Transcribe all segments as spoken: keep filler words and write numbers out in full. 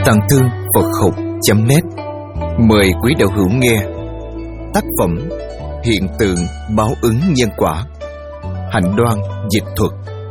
Tàng Thư Phật Học chấm net mời quý đạo hữu nghe tác phẩm Hiện tượng báo ứng nhân quả, Hạnh Đoan dịch thuật.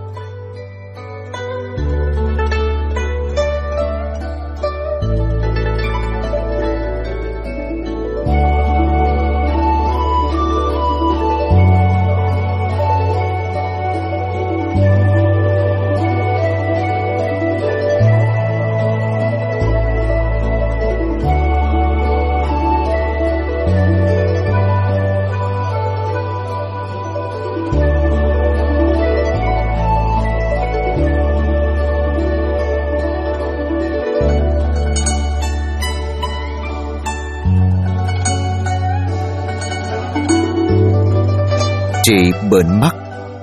Trị bệnh mắt.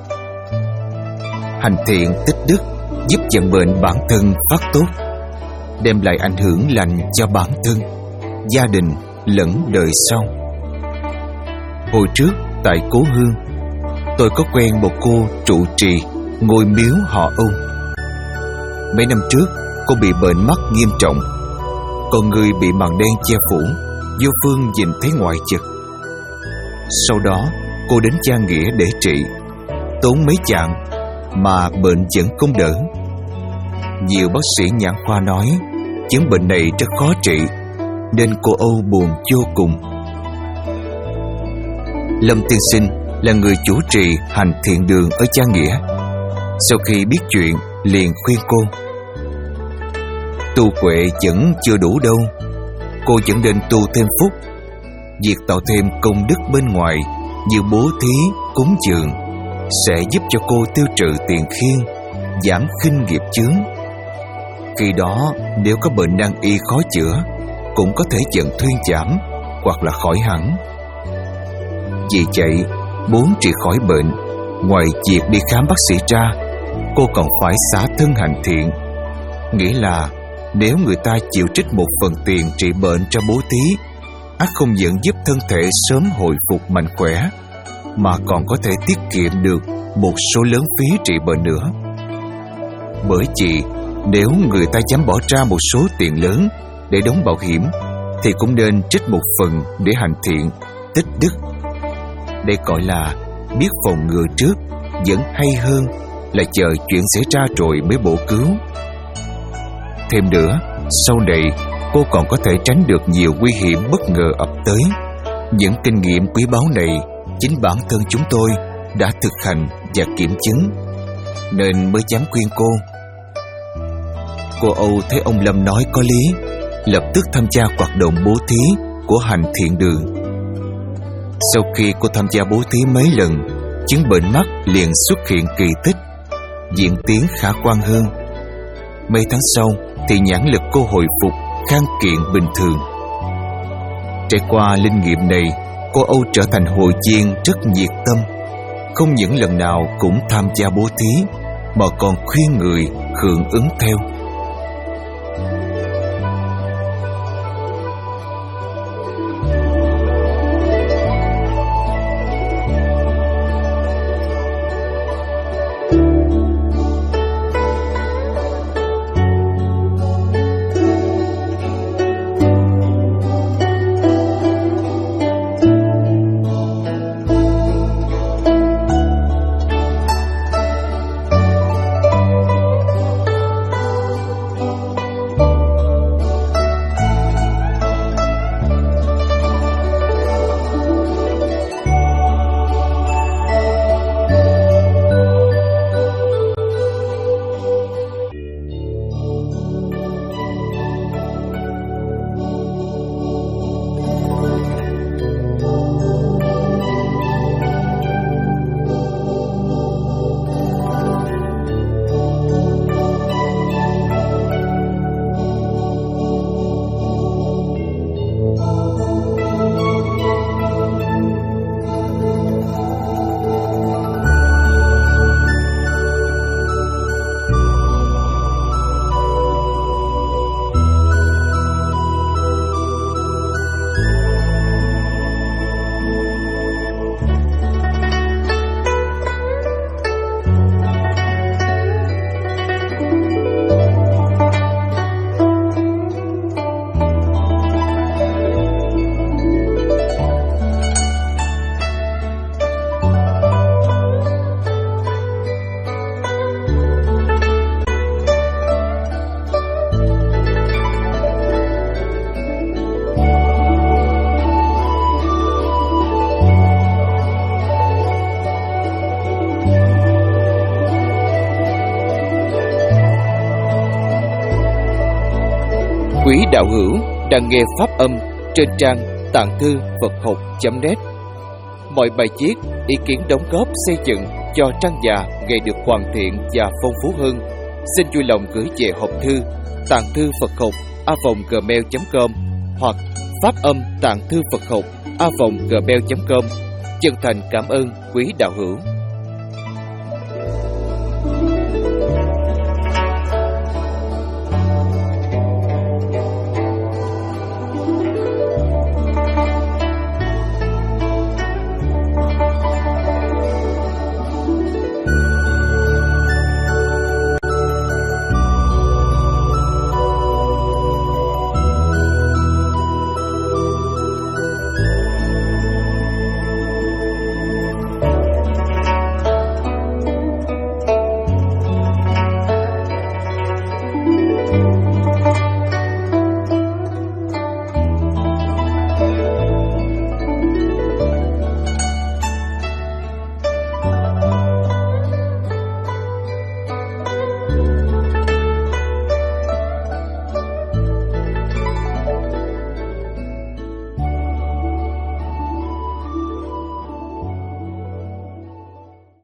Hành thiện tích đức giúp vận mệnh bản thân phát tốt, đem lại ảnh hưởng lành cho bản thân, gia đình lẫn đời sau. Hồi trước tại Cố Hương, tôi có quen một cô trụ trì ngôi miếu họ Âu. Mấy năm trước cô bị bệnh mắt nghiêm trọng, còn người bị màn đen che phủ, vô phương nhìn thấy ngoại vật. Sau đó cô đến Cha Nghĩa để trị, tốn mấy chạng mà bệnh vẫn không đỡ. Nhiều bác sĩ nhãn khoa nói chứng bệnh này rất khó trị, nên cô Âu buồn vô cùng. Lâm tiên sinh là người chủ trì hành thiện đường ở Cha Nghĩa. Sau khi biết chuyện liền khuyên cô: tu huệ vẫn chưa đủ đâu, cô vẫn nên tu thêm phúc. Việc tạo thêm công đức bên ngoài như bố thí, cúng dường sẽ giúp cho cô tiêu trừ tiền khiên, giảm khinh nghiệp chướng. Khi đó nếu có bệnh nan y khó chữa, cũng có thể dần thuyên giảm hoặc là khỏi hẳn. Vì vậy, muốn trị khỏi bệnh, ngoài việc đi khám bác sĩ ra, cô còn phải xả thân hành thiện. Nghĩa là nếu người ta chịu trích một phần tiền trị bệnh cho bố thí, ắt không những giúp thân thể sớm hồi phục mạnh khỏe, mà còn có thể tiết kiệm được một số lớn phí trị bệnh nữa. Bởi vì nếu người ta dám bỏ ra một số tiền lớn để đóng bảo hiểm, thì cũng nên trích một phần để hành thiện, tích đức. Đây gọi là biết phòng ngừa trước vẫn hay hơn là chờ chuyện xảy ra rồi mới bổ cứu. Thêm nữa, sau này cô còn có thể tránh được nhiều nguy hiểm bất ngờ ập tới. Những kinh nghiệm quý báu này chính bản thân chúng tôi đã thực hành và kiểm chứng, nên mới dám khuyên cô. Cô Âu thấy ông Lâm nói có lý, lập tức tham gia hoạt động bố thí của hành thiện đường. Sau khi cô tham gia bố thí mấy lần, chứng bệnh mắt liền xuất hiện kỳ tích, diễn tiến khả quan hơn. Mấy tháng sau thì nhãn lực cô hồi phục khang kiện bình thường. Trải qua linh nghiệm này, cô Âu trở thành hội viên rất nhiệt tâm, không những lần nào cũng tham gia bố thí, mà còn khuyên người hưởng ứng theo. Quý đạo hữu đang nghe pháp âm trên trang tạng thư Phật học chấm net. Mọi bài viết, ý kiến đóng góp xây dựng cho trang già ngày được hoàn thiện và phong phú hơn, xin vui lòng gửi về hộp thư tạng thư Phật học a vòng gmail chấm com hoặc pháp âm tạng thư Phật học a vòng gmail chấm com. Chân thành cảm ơn quý đạo hữu.